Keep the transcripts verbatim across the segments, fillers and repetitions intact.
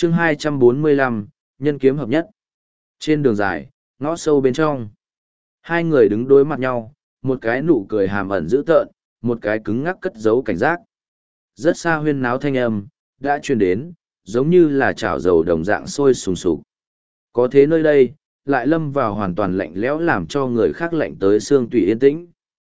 chương hai trăm bốn mươi lăm, nhân kiếm hợp nhất. Trên đường dài, ngõ sâu bên trong, hai người đứng đối mặt nhau, một cái nụ cười hàm ẩn dữ tợn, một cái cứng ngắc cất giấu cảnh giác. Rất xa huyên náo thanh âm, đã truyền đến, giống như là chảo dầu đồng dạng sôi sùng sục. Có thế nơi đây, lại lâm vào hoàn toàn lạnh lẽo làm cho người khác lạnh tới xương tủy yên tĩnh.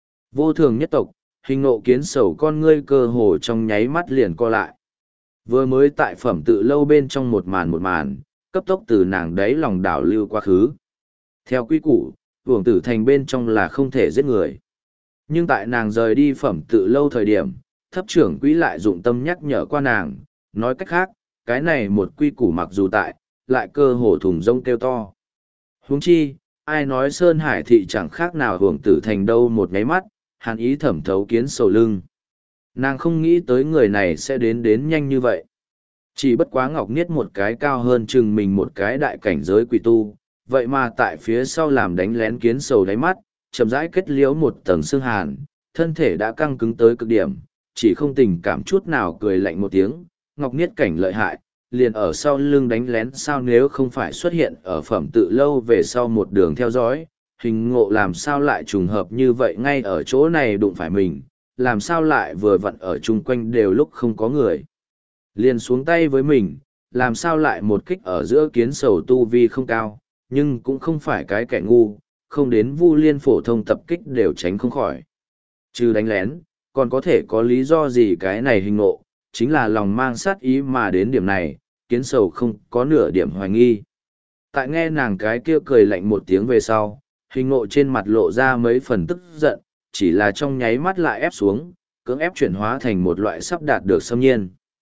Vô thường nhất tộc, hình nộ kiến sầu con ngươi cơ hồ trong nháy mắt liền co lại. Vừa mới tại phẩm tự lâu bên trong một màn một màn, cấp tốc từ nàng đấy lòng đảo lưu quá khứ. Theo quy củ, Uổng Tử Thành bên trong là không thể giết người. Nhưng tại nàng rời đi phẩm tự lâu thời điểm, thấp trưởng quỹ lại dụng tâm nhắc nhở qua nàng, nói cách khác, cái này một quy củ mặc dù tại, lại cơ hồ thùng rông kêu to. Huống chi, ai nói Sơn Hải thị chẳng khác nào Uổng Tử Thành đâu một ngáy mắt, hàn ý thẩm thấu kiến sầu lưng. Nàng không nghĩ tới người này sẽ đến đến nhanh như vậy. Chỉ bất quá Ngọc Niết một cái cao hơn chừng mình một cái đại cảnh giới quỷ tu, vậy mà tại phía sau làm đánh lén kiến sầu đáy mắt, chậm rãi kết liễu một tầng xương hàn, thân thể đã căng cứng tới cực điểm, chỉ không tình cảm chút nào cười lạnh một tiếng, Ngọc Niết cảnh lợi hại, liền ở sau lưng đánh lén sao nếu không phải xuất hiện ở phẩm tự lâu về sau một đường theo dõi, hình ngộ làm sao lại trùng hợp như vậy ngay ở chỗ này đụng phải mình, làm sao lại vừa vặn ở chung quanh đều lúc không có người. Liền xuống tay với mình, làm sao lại một kích ở giữa kiến sầu tu vi không cao, nhưng cũng không phải cái kẻ ngu, không đến vu liên phổ thông tập kích đều tránh không khỏi. Trừ đánh lén, còn có thể có lý do gì cái này hình ngộ, chính là lòng mang sát ý mà đến điểm này, kiến sầu không có nửa điểm hoài nghi. Tại nghe nàng cái kia cười lạnh một tiếng về sau, hình ngộ trên mặt lộ ra mấy phần tức giận, chỉ là trong nháy mắt lại ép xuống, cưỡng ép chuyển hóa thành một loại sắp đạt được xâm nhiên.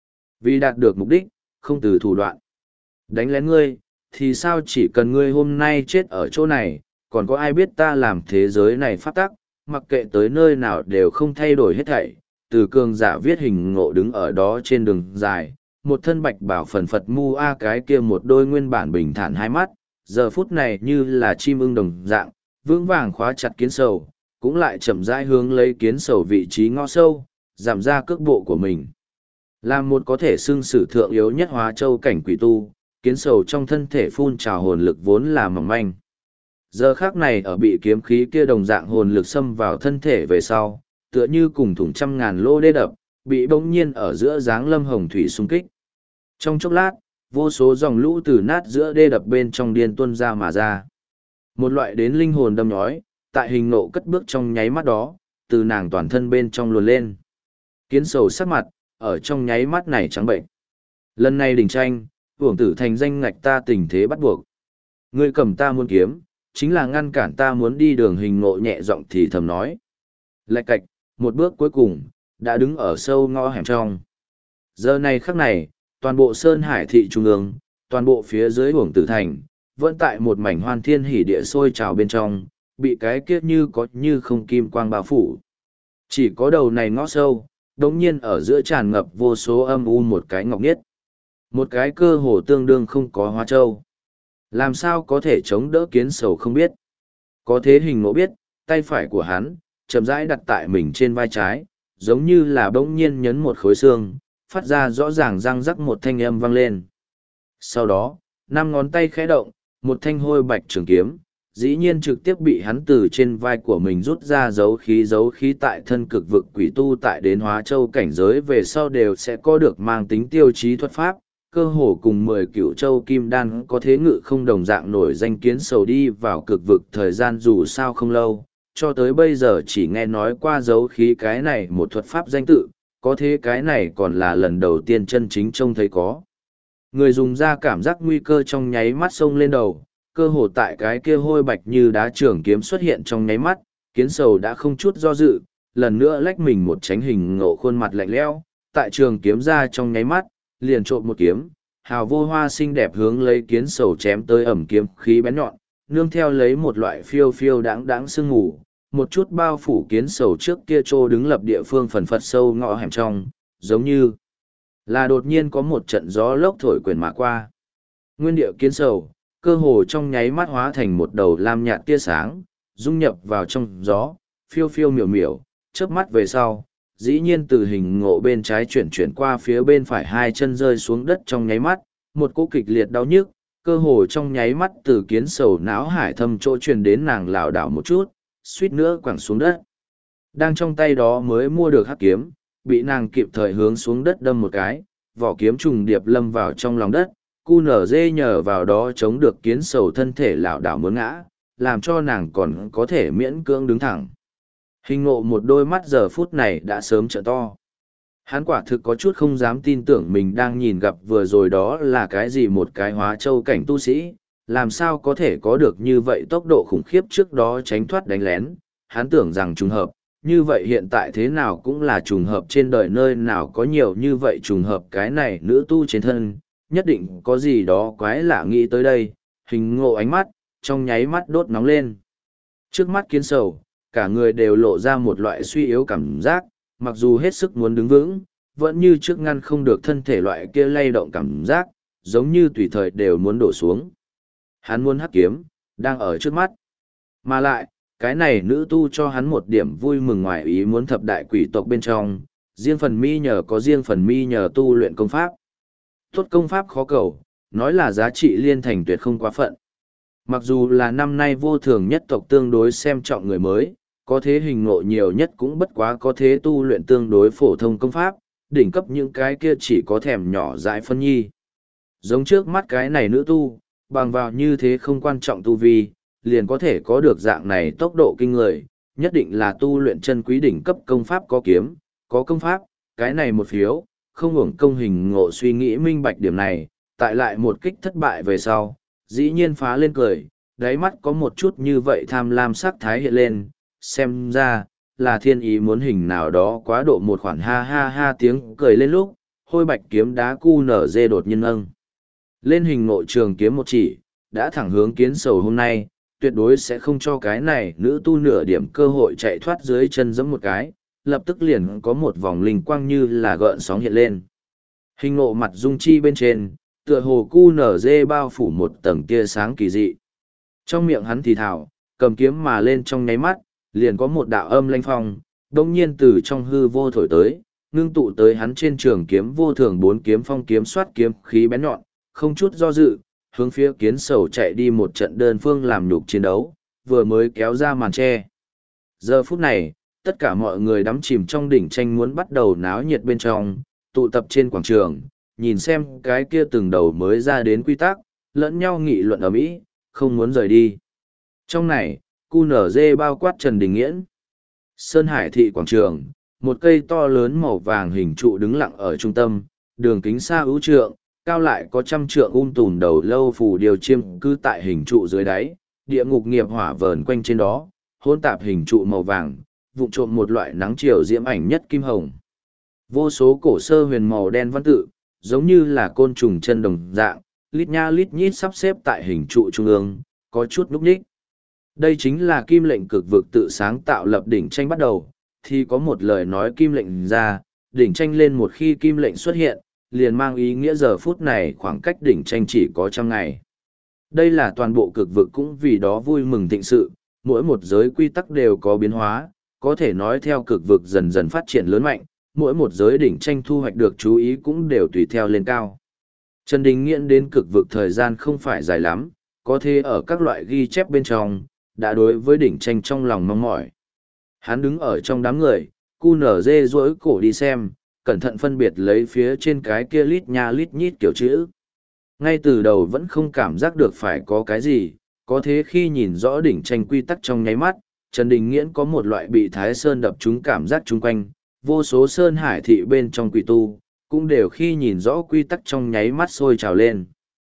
Vì đạt được mục đích, không từ thủ đoạn. Đánh lén ngươi, thì sao chỉ cần ngươi hôm nay chết ở chỗ này, còn có ai biết ta làm thế giới này phát tắc, mặc kệ tới nơi nào đều không thay đổi hết thảy. Từ cường giả viết hình ngộ đứng ở đó trên đường dài, một thân bạch bảo phần phật mu a cái kia một đôi nguyên bản bình thản hai mắt, giờ phút này như là chim ưng đồng dạng, vững vàng khóa chặt kiến sầu, cũng lại chậm rãi hướng lấy kiến sầu vị trí ngõ sâu, giảm ra cước bộ của mình. Làm một có thể xưng sử thượng yếu nhất hóa châu cảnh quỷ tu, kiến sầu trong thân thể phun trào hồn lực vốn là mỏng manh. Giờ khác này ở bị kiếm khí kia đồng dạng hồn lực xâm vào thân thể về sau, tựa như cùng thủng trăm ngàn lô đê đập, bị bỗng nhiên ở giữa dáng lâm hồng thủy xung kích. Trong chốc lát, vô số dòng lũ từ nát giữa đê đập bên trong điên tuôn ra mà ra. Một loại đến linh hồn đâm nhói, tại hình nộ cất bước trong nháy mắt đó, từ nàng toàn thân bên trong luồn lên. Kiến sầu sắc mặt, ở trong nháy mắt này trắng bệnh. Lần này đình tranh, Uổng Tử Thành danh ngạch ta tình thế bắt buộc. Ngươi cầm ta muốn kiếm, chính là ngăn cản ta muốn đi đường hình nộ nhẹ giọng thì thầm nói. Lạch cạch, một bước cuối cùng, đã đứng ở sâu ngõ hẻm trong. Giờ này khắc này, toàn bộ Sơn Hải thị trung ương, toàn bộ phía dưới Uổng Tử Thành, vẫn tại một mảnh hoan thiên hỉ địa sôi trào bên trong, bị cái kiết như có như không kim quang bao phủ. Chỉ có đầu này ngõ sâu, đống nhiên ở giữa tràn ngập vô số âm u một cái ngọc niết. Một cái cơ hồ tương đương không có hóa châu. Làm sao có thể chống đỡ kiến sầu không biết. Có thế hình ngộ biết, tay phải của hắn, chậm rãi đặt tại mình trên vai trái, giống như là bỗng nhiên nhấn một khối xương, phát ra rõ ràng răng rắc một thanh âm vang lên. Sau đó, năm ngón tay khẽ động, một thanh hôi bạch trường kiếm, dĩ nhiên trực tiếp bị hắn từ trên vai của mình rút ra dấu khí dấu khí tại thân cực vực quỷ tu tại đến hóa châu cảnh giới về sau đều sẽ có được mang tính tiêu chí thuật pháp, cơ hồ cùng mười cựu châu kim đan có thế ngự không đồng dạng nổi danh kiến sầu đi vào cực vực thời gian dù sao không lâu, cho tới bây giờ chỉ nghe nói qua dấu khí cái này một thuật pháp danh tự, có thế cái này còn là lần đầu tiên chân chính trông thấy có. Người dùng ra cảm giác nguy cơ trong nháy mắt xông lên đầu, cơ hồ tại cái kia hôi bạch như đá trường kiếm xuất hiện trong nháy mắt, kiến sầu đã không chút do dự, lần nữa lách mình một tránh hình ngộ khuôn mặt lạnh lẽo, tại trường kiếm ra trong nháy mắt, liền trộm một kiếm, hào vô hoa xinh đẹp hướng lấy kiến sầu chém tới ẩm kiếm khí bén nhọn, nương theo lấy một loại phiêu phiêu đáng đáng sương ngủ, một chút bao phủ kiến sầu trước kia trô đứng lập địa phương phần phật sâu ngõ hẻm trong, giống như là đột nhiên có một trận gió lốc thổi quyền mà qua. Nguyên địa kiến sầu, cơ hồ trong nháy mắt hóa thành một đầu lam nhạt tia sáng, dung nhập vào trong gió, phiêu phiêu miểu miểu, chớp mắt về sau, dĩ nhiên từ hình ngộ bên trái chuyển chuyển qua phía bên phải hai chân rơi xuống đất trong nháy mắt, một cỗ kịch liệt đau nhức, cơ hồ trong nháy mắt từ kiến sầu não hải thâm chỗ truyền đến nàng lảo đảo một chút, suýt nữa quẳng xuống đất. Đang trong tay đó mới mua được hắc kiếm, bị nàng kịp thời hướng xuống đất đâm một cái, vỏ kiếm trùng điệp lâm vào trong lòng đất, cu nở dê nhờ vào đó chống được kiến sầu thân thể lảo đảo muốn ngã, làm cho nàng còn có thể miễn cưỡng đứng thẳng. Hình ngộ một đôi mắt giờ phút này đã sớm trợ to. Hắn quả thực có chút không dám tin tưởng mình đang nhìn gặp vừa rồi đó là cái gì, một cái hóa châu cảnh tu sĩ, làm sao có thể có được như vậy tốc độ khủng khiếp, trước đó tránh thoát đánh lén, hắn tưởng rằng trùng hợp, như vậy hiện tại thế nào cũng là trùng hợp, trên đời nơi nào có nhiều như vậy trùng hợp, cái này nữ tu trên thân, nhất định có gì đó quái lạ. Nghĩ tới đây, hình ngộ ánh mắt, trong nháy mắt đốt nóng lên. Trước mắt kiến sầu, cả người đều lộ ra một loại suy yếu cảm giác, mặc dù hết sức muốn đứng vững, vẫn như trước ngăn không được thân thể loại kia lay động cảm giác, giống như tùy thời đều muốn đổ xuống. Hắn muốn hắc kiếm, đang ở trước mắt. Mà lại, cái này nữ tu cho hắn một điểm vui mừng ngoài ý muốn, thập đại quỷ tộc bên trong, riêng phần mi nhờ có riêng phần mi nhờ tu luyện công pháp. Tốt công pháp khó cầu, nói là giá trị liên thành tuyệt không quá phận. Mặc dù là năm nay vô thường nhất tộc tương đối xem trọng người mới, có thế hình ngộ nhiều nhất cũng bất quá có thế tu luyện tương đối phổ thông công pháp, đỉnh cấp những cái kia chỉ có thèm nhỏ dại phân nhi. Giống trước mắt cái này nữ tu, bằng vào như thế không quan trọng tu vi, liền có thể có được dạng này tốc độ kinh người, nhất định là tu luyện chân quý đỉnh cấp công pháp, có kiếm, có công pháp, cái này một phiếu, không hưởng công. Hình ngộ suy nghĩ minh bạch điểm này, tại lại một kích thất bại về sau, dĩ nhiên phá lên cười, đáy mắt có một chút như vậy tham lam sắc thái hiện lên, xem ra, là thiên ý muốn hình nào đó quá độ một khoản ha ha ha tiếng cười lên lúc, hôi bạch kiếm đá cu nở dê đột nhiên nâng. Lên hình ngộ trường kiếm một chỉ, đã thẳng hướng kiến sầu hôm nay, tuyệt đối sẽ không cho cái này nữ tu nửa điểm cơ hội chạy thoát, dưới chân giẫm một cái, lập tức liền có một vòng linh quang như là gợn sóng hiện lên. Hình ngộ mặt dung chi bên trên, tựa hồ cu nở dê bao phủ một tầng tia sáng kỳ dị. Trong miệng hắn thì thào, cầm kiếm mà lên trong nháy mắt, liền có một đạo âm lanh phong, đông nhiên từ trong hư vô thổi tới, ngưng tụ tới hắn trên trường kiếm vô thường bốn kiếm phong, kiếm soát kiếm khí bén nhọn, không chút do dự, hướng phía kiến sầu chạy đi, một trận đơn phương làm nhục chiến đấu, vừa mới kéo ra màn che. Giờ phút này, tất cả mọi người đắm chìm trong đỉnh tranh muốn bắt đầu náo nhiệt bên trong, tụ tập trên quảng trường, nhìn xem cái kia từng đầu mới ra đến quy tắc, lẫn nhau nghị luận ở mỹ, không muốn rời đi. Trong này, cu nở dê bao quát Trần Đình Nghiễn. Sơn Hải thị quảng trường, một cây to lớn màu vàng hình trụ đứng lặng ở trung tâm, đường kính xa ưu trượng, cao lại có trăm trượng, um tùm đầu lâu phù điều chiêm cư tại hình trụ dưới đáy, địa ngục nghiệp hỏa vờn quanh trên đó, hỗn tạp hình trụ màu vàng, vụng trộm một loại nắng chiều diễm ảnh nhất kim hồng. Vô số cổ sơ huyền màu đen văn tự, giống như là côn trùng chân đồng dạng, lít nha lít nhít sắp xếp tại hình trụ trung ương, có chút núp ních. Đây chính là kim lệnh cực vực tự sáng tạo lập đỉnh tranh bắt đầu, thì có một lời nói kim lệnh ra, đỉnh tranh lên một khi kim lệnh xuất hiện, liền mang ý nghĩa giờ phút này khoảng cách đỉnh tranh chỉ có trăm ngày. Đây là toàn bộ cực vực cũng vì đó vui mừng thịnh sự, mỗi một giới quy tắc đều có biến hóa, có thể nói theo cực vực dần dần phát triển lớn mạnh, mỗi một giới đỉnh tranh thu hoạch được chú ý cũng đều tùy theo lên cao. Trần Đình Nghiễn đến cực vực thời gian không phải dài lắm, có thể ở các loại ghi chép bên trong, đã đối với đỉnh tranh trong lòng mong mỏi. Hắn đứng ở trong đám người, cu nở dê rỗi cổ đi xem, cẩn thận phân biệt lấy phía trên cái kia lít nha lít nhít kiểu chữ. Ngay từ đầu vẫn không cảm giác được phải có cái gì, có thế khi nhìn rõ đỉnh tranh quy tắc trong nháy mắt, Trần Đình Nghiễn có một loại bị Thái Sơn đập trúng cảm giác chung quanh, vô số sơn hải thị bên trong quỷ tu, cũng đều khi nhìn rõ quy tắc trong nháy mắt sôi trào lên.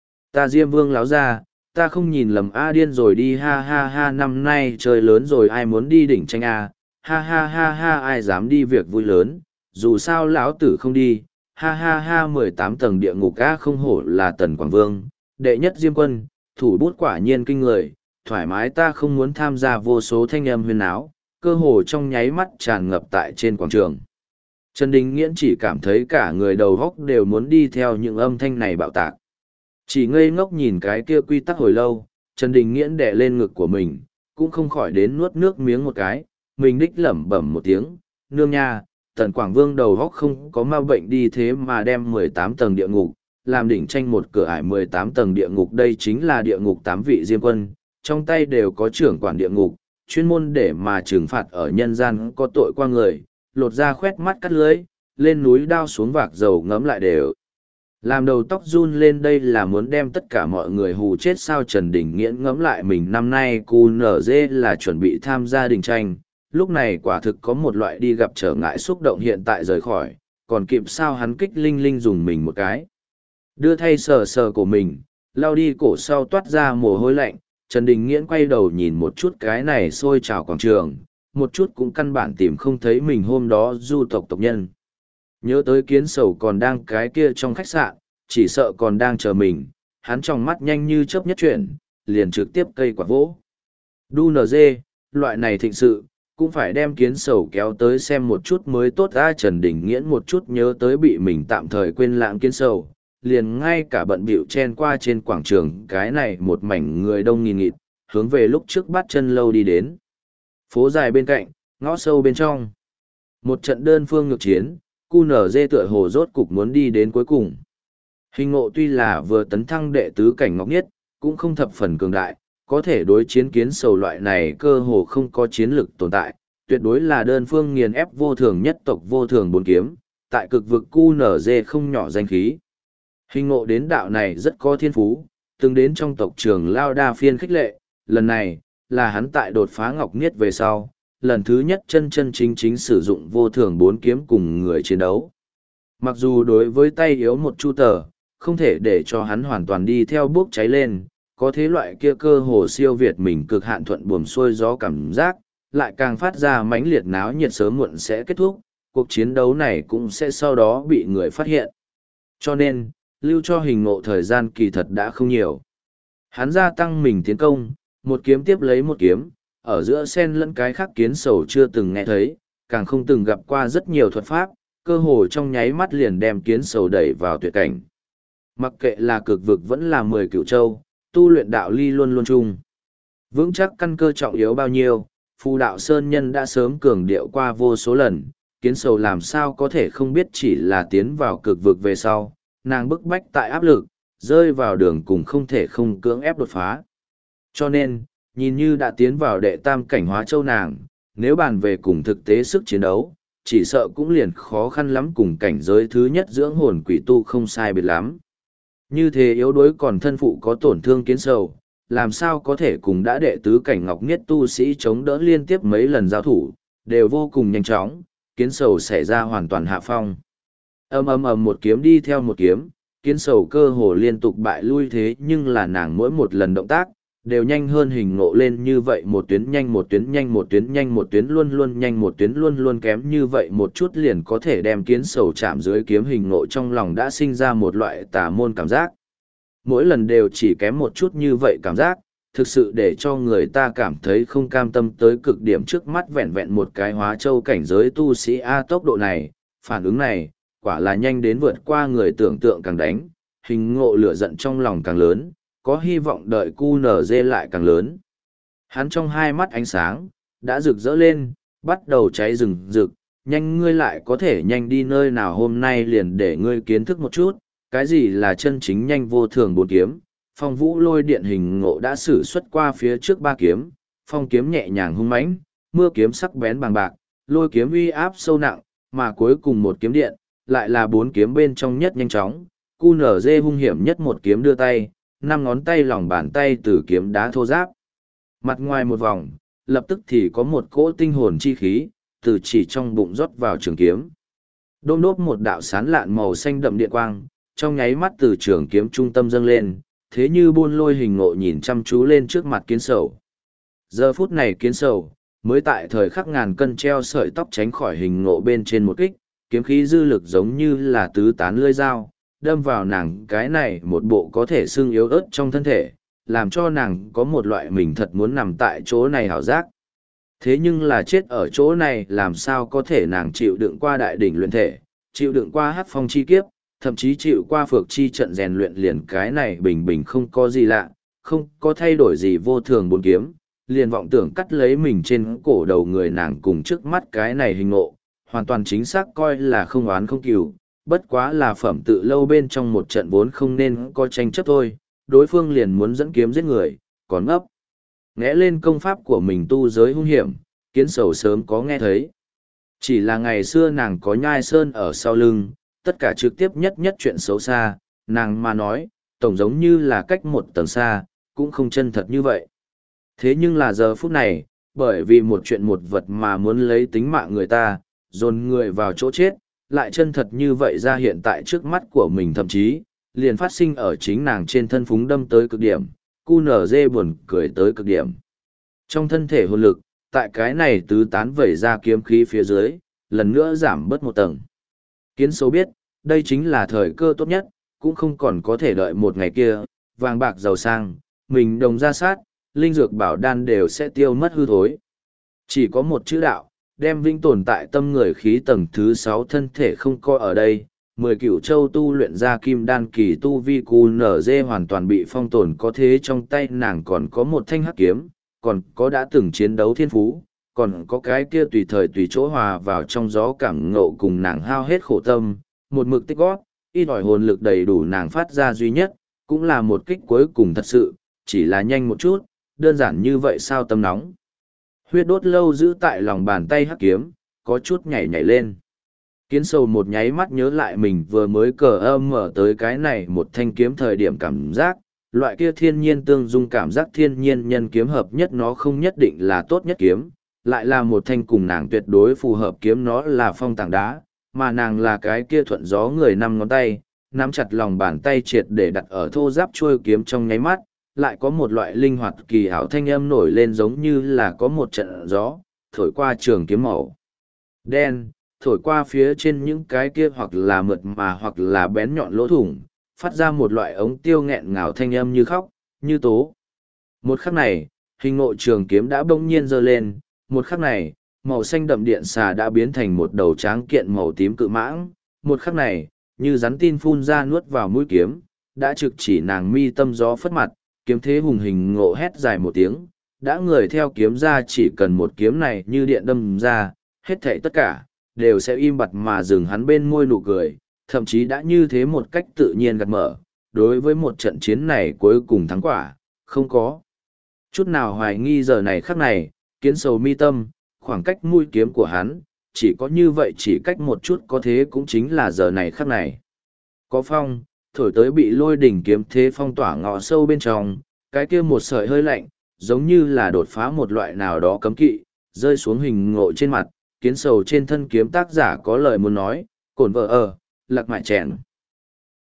Ta Diêm Vương láo ra, ta không nhìn lầm A, điên rồi đi, ha ha ha, năm nay trời lớn rồi ai muốn đi đỉnh tranh A, ha ha ha ha, ai dám đi việc vui lớn, dù sao lão tử không đi, ha ha ha, mười tám tầng địa ngục A, không hổ là Tần Quảng Vương, đệ nhất Diêm Quân, thủ bút quả nhiên kinh người, thoải mái, ta không muốn tham gia. Vô số thanh âm huyên áo, cơ hồ trong nháy mắt tràn ngập tại trên quảng trường. Trần Đình Nghiễn chỉ cảm thấy cả người đầu góc đều muốn đi theo những âm thanh này bạo tạc. Chỉ ngây ngốc nhìn cái kia quy tắc hồi lâu, Trần Đình Nghiễn đè lên ngực của mình, cũng không khỏi đến nuốt nước miếng một cái, mình đích lẩm bẩm một tiếng, nương nha, Tần Quảng Vương đầu góc không có ma bệnh đi thế mà đem mười tám tầng địa ngục, làm đỉnh tranh một cửa ải mười tám tầng địa ngục. Đây chính là địa ngục tám vị diêm quân, trong tay đều có trưởng quản địa ngục, chuyên môn để mà trừng phạt ở nhân gian có tội qua người, lột ra khoét mắt cắt lưới, lên núi đao xuống vạc dầu ngấm lại đều. Làm đầu tóc run lên, đây là muốn đem tất cả mọi người hù chết sao? Trần Đình Nghiễn ngẫm lại mình năm nay cu nở dê là chuẩn bị tham gia đình tranh, lúc này quả thực có một loại đi gặp trở ngại xúc động, hiện tại rời khỏi, còn kịp sao? Hắn kích linh linh dùng mình một cái. Đưa thay sờ sờ của mình, lau đi cổ sau toát ra mồ hôi lạnh, Trần Đình Nghiễn quay đầu nhìn một chút cái này xôi trào quảng trường, một chút cũng căn bản tìm không thấy mình hôm đó du tộc tộc nhân. Nhớ tới Kiến Sầu còn đang cái kia trong khách sạn, chỉ sợ còn đang chờ mình, hắn trong mắt nhanh như chớp nhất chuyển, liền trực tiếp cây quả vỗ. Đu nờ dê, loại này thịnh sự, cũng phải đem Kiến Sầu kéo tới xem một chút mới tốt ra. Trần Đình Nghiễn một chút nhớ tới bị mình tạm thời quên lãng Kiến Sầu, liền ngay cả bận bịu chen qua trên quảng trường cái này một mảnh người đông nghìn nghịt, hướng về lúc trước bắt chân lâu đi đến. Phố dài bên cạnh, ngõ sâu bên trong. Một trận đơn phương ngược chiến, cu nở dê tựa hồ rốt cục muốn đi đến cuối cùng. Hình Ngộ tuy là vừa tấn thăng đệ tứ cảnh ngọc nhất, cũng không thập phần cường đại, có thể đối chiến Kiến Sầu loại này cơ hồ không có chiến lực tồn tại, tuyệt đối là đơn phương nghiền ép vô thường nhất tộc vô thường bốn kiếm, tại cực vực cu nở dê không nhỏ danh khí. Hình Ngộ đến đạo này rất có thiên phú, từng đến trong tộc trường lao đa phiên khích lệ, lần này, là hắn tại đột phá ngọc niết về sau, lần thứ nhất chân chân chính chính sử dụng vô thường bốn kiếm cùng người chiến đấu. Mặc dù đối với tay yếu một chu tờ, không thể để cho hắn hoàn toàn đi theo bước cháy lên, có thế loại kia cơ hồ siêu việt mình cực hạn thuận buồm xuôi gió cảm giác, lại càng phát ra mãnh liệt náo nhiệt sớm muộn sẽ kết thúc, cuộc chiến đấu này cũng sẽ sau đó bị người phát hiện. Cho nên, lưu cho Hình Ngộ thời gian kỳ thật đã không nhiều. Hắn gia tăng mình tiến công, một kiếm tiếp lấy một kiếm, ở giữa sen lẫn cái khác Kiến Sầu chưa từng nghe thấy, càng không từng gặp qua rất nhiều thuật pháp, cơ hồ trong nháy mắt liền đem Kiến Sầu đẩy vào tuyệt cảnh. Mặc kệ là cực vực vẫn là mười cửu châu, tu luyện đạo ly luôn luôn chung. Vững chắc căn cơ trọng yếu bao nhiêu, Phù Đạo Sơn Nhân đã sớm cường điệu qua vô số lần, Kiến Sầu làm sao có thể không biết chỉ là tiến vào cực vực về sau, nàng bức bách tại áp lực, rơi vào đường cùng không thể không cưỡng ép đột phá. Cho nên, nhìn như đã tiến vào đệ tam cảnh hóa châu nàng, nếu bàn về cùng thực tế sức chiến đấu, chỉ sợ cũng liền khó khăn lắm cùng cảnh giới thứ nhất dưỡng hồn quỷ tu không sai biệt lắm. Như thế yếu đuối còn thân phụ có tổn thương Kiến Sầu, làm sao có thể cùng đã đệ tứ cảnh ngọc niết tu sĩ chống đỡ liên tiếp mấy lần giao thủ, đều vô cùng nhanh chóng, Kiến Sầu xảy ra hoàn toàn hạ phong. Ầm ầm ầm một kiếm đi theo một kiếm, Kiến Sầu cơ hồ liên tục bại lui, thế nhưng là nàng mỗi một lần động tác, đều nhanh hơn Hình Ngộ lên như vậy, một tuyến nhanh một tuyến nhanh một tuyến nhanh một tuyến luôn luôn nhanh một tuyến luôn luôn kém như vậy một chút liền có thể đem Kiến Sầu chạm dưới kiếm. Hình Ngộ trong lòng đã sinh ra một loại tà môn cảm giác. Mỗi lần đều chỉ kém một chút như vậy cảm giác, thực sự để cho người ta cảm thấy không cam tâm tới cực điểm. Trước mắt vẹn vẹn một cái hóa châu cảnh giới tu sĩ A, tốc độ này, phản ứng này, quả là nhanh đến vượt qua người tưởng tượng. Càng đánh, Hình Ngộ lửa giận trong lòng càng lớn, có hy vọng đợi cu nở dê lại càng lớn. Hắn trong hai mắt ánh sáng, đã rực rỡ lên, bắt đầu cháy rừng rực, nhanh ngươi lại có thể nhanh đi nơi nào, hôm nay liền để ngươi kiến thức một chút, cái gì là chân chính nhanh vô thường bốn kiếm. Phong Vũ Lôi Điện. Hình Ngộ đã sử xuất qua phía trước ba kiếm, phong kiếm nhẹ nhàng hung mãnh, mưa kiếm sắc bén bằng bạc, lôi kiếm uy áp sâu nặng, mà cuối cùng một kiếm điện, lại là bốn kiếm bên trong nhất nhanh chóng, cu nở dê hung hiểm nhất một kiếm đưa tay, năm ngón tay lòng bàn tay từ kiếm đá thô giáp. Mặt ngoài một vòng, lập tức thì có một cỗ tinh hồn chi khí, từ chỉ trong bụng rót vào trường kiếm. Đôm đốp một đạo sán lạn màu xanh đậm điện quang, trong nháy mắt từ trường kiếm trung tâm dâng lên, thế như buôn lôi. Hình Ngộ nhìn chăm chú lên trước mặt Kiến Sầu. Giờ phút này Kiến Sầu, mới tại thời khắc ngàn cân treo sợi tóc tránh khỏi Hình Ngộ bên trên một kích, kiếm khí dư lực giống như là tứ tán lưỡi dao, đâm vào nàng cái này một bộ có thể xương yếu ớt trong thân thể, làm cho nàng có một loại mình thật muốn nằm tại chỗ này hảo giác. Thế nhưng là chết ở chỗ này làm sao có thể, nàng chịu đựng qua đại đỉnh luyện thể, chịu đựng qua hắc phong chi kiếp, thậm chí chịu qua phược chi trận rèn luyện, liền cái này bình bình không có gì lạ, không có thay đổi gì vô thường bốn kiếm, liền vọng tưởng cắt lấy mình trên cổ đầu người nàng cùng trước mắt cái này Hình Ngộ, hoàn toàn chính xác coi là không oán không cừu, bất quá là phẩm tự lâu bên trong một trận vốn không nên có tranh chấp thôi, đối phương liền muốn dẫn kiếm giết người, còn ngấp. Ngẽ lên công pháp của mình tu giới hung hiểm, kiến sầu sớm có nghe thấy. Chỉ là ngày xưa nàng có nhai sơn ở sau lưng, tất cả trực tiếp nhất nhất chuyện xấu xa, nàng mà nói, tổng giống như là cách một tầng xa, cũng không chân thật như vậy. Thế nhưng là giờ phút này, bởi vì một chuyện một vật mà muốn lấy tính mạng người ta, dồn người vào chỗ chết, lại chân thật như vậy ra hiện tại trước mắt của mình, thậm chí, liền phát sinh ở chính nàng trên thân phúng đâm tới cực điểm, cu nở dê buồn cười tới cực điểm. Trong thân thể hồn lực, tại cái này tứ tán vẩy ra kiếm khí phía dưới, lần nữa giảm bớt một tầng. Kiến sâu biết, đây chính là thời cơ tốt nhất, cũng không còn có thể đợi một ngày kia, vàng bạc giàu sang, mình đồng ra sát, linh dược bảo đan đều sẽ tiêu mất hư thối. Chỉ có một chữ đạo, đem vinh tồn tại tâm người khí tầng thứ sáu thân thể không coi ở đây, mười cửu châu tu luyện ra kim đan kỳ tu vi cu nở dê hoàn toàn bị phong tồn, có thế trong tay nàng còn có một thanh hắc kiếm, còn có đã từng chiến đấu thiên phú, còn có cái kia tùy thời tùy chỗ hòa vào trong gió cảm ngộ cùng nàng hao hết khổ tâm, một mực tích gót, ít ỏi hồn lực đầy đủ nàng phát ra duy nhất, cũng là một kích cuối cùng thật sự, chỉ là nhanh một chút, đơn giản như vậy sao tâm nóng. Huyết đốt lâu giữ tại lòng bàn tay hắc kiếm, có chút nhảy nhảy lên. Kiến sầu một nháy mắt nhớ lại mình vừa mới cờ âm mở tới cái này một thanh kiếm thời điểm cảm giác, loại kia thiên nhiên tương dung cảm giác thiên nhiên nhân kiếm hợp nhất nó không nhất định là tốt nhất kiếm, lại là một thanh cùng nàng tuyệt đối phù hợp kiếm nó là phong tảng đá, mà nàng là cái kia thuận gió người năm ngón tay, nắm chặt lòng bàn tay triệt để đặt ở thô giáp chuôi kiếm trong nháy mắt, lại có một loại linh hoạt kỳ ảo thanh âm nổi lên giống như là có một trận gió, thổi qua trường kiếm màu đen, thổi qua phía trên những cái kia hoặc là mượt mà hoặc là bén nhọn lỗ thủng, phát ra một loại ống tiêu nghẹn ngào thanh âm như khóc, như tố. Một khắc này, hình ngộ trường kiếm đã bỗng nhiên giơ lên, một khắc này, màu xanh đậm điện xà đã biến thành một đầu tráng kiện màu tím cự mãng, một khắc này, như rắn tin phun ra nuốt vào mũi kiếm, đã trực chỉ nàng mi tâm gió phất mặt, kiếm thế hùng hình ngộ hét dài một tiếng, đã người theo kiếm ra chỉ cần một kiếm này như điện đâm ra, hết thảy tất cả, đều sẽ im bặt mà dừng hắn bên môi nụ cười, thậm chí đã như thế một cách tự nhiên gạt mở, đối với một trận chiến này cuối cùng thắng quả, không có chút nào hoài nghi giờ này khắc này, kiến sầu mi tâm, khoảng cách mũi kiếm của hắn, chỉ có như vậy chỉ cách một chút có thế cũng chính là giờ này khắc này. Có phong, thổi tới bị lôi đỉnh kiếm thế phong tỏa ngõ sâu bên trong, cái kia một sợi hơi lạnh, giống như là đột phá một loại nào đó cấm kỵ, rơi xuống hình ngộ trên mặt, kiến sầu trên thân kiếm tác giả có lời muốn nói, cổn vợ ở, lạc mại chèn.